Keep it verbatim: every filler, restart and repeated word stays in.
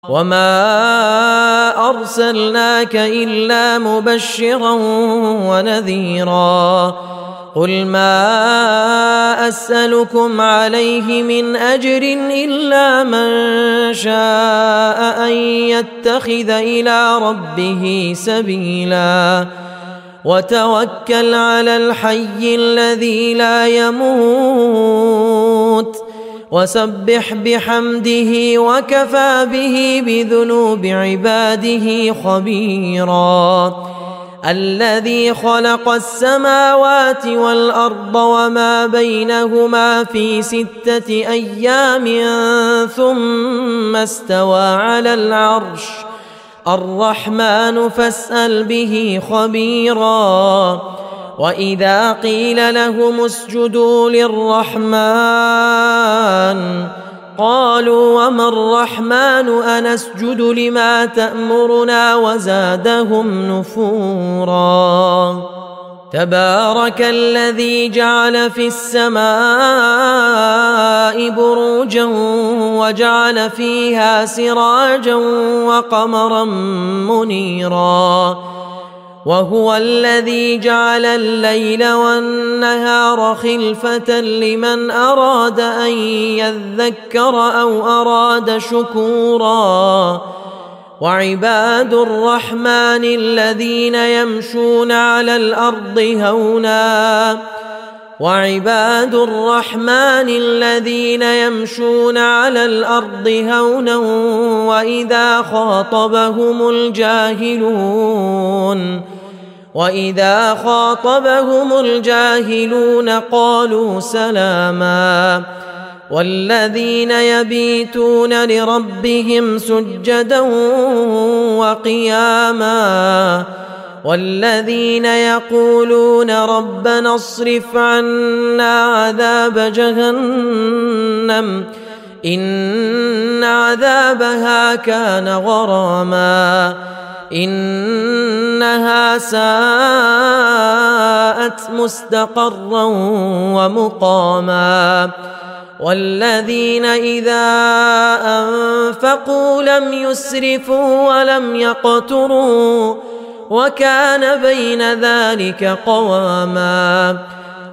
وما أرسلناك إلا مبشرا ونذيرا قل ما أسألكم عليه من أجر إلا من شاء أن يتخذ إلى ربه سبيلا وتوكل على الحي الذي لا يموت وسبح بحمده وكفى به بذنوب عباده خبيرا الذي خلق السماوات والأرض وما بينهما في ستة أيام ثم استوى على العرش الرحمن فاسأل به خبيرا وإذا قيل لهم اسجدوا للرحمن قالوا وما الرحمن أنسجد لما تأمرنا وزادهم نفورا تبارك الذي جعل في السماء بروجا وجعل فيها سراجا وقمرا منيرا وهو الذي جعل الليل والنهار خلفة لمن أراد أن يذكر أو أراد شكورا وعباد الرحمن الذين يمشون على الأرض هونا وعباد الرحمن الذين يمشون على الأرض هونا وإذا خاطبهم الجاهلون وإذا خاطبهم الجاهلون قالوا سلاما والذين يبيتون لربهم سجدا وقياما والذين يقولون ربنا اصرف عنا عذاب جهنم إن عذابها كان غراما إنها ساءت مستقرا ومقاما والذين إذا أنفقوا لم يسرفوا ولم يقتروا وكان بين ذلك قواما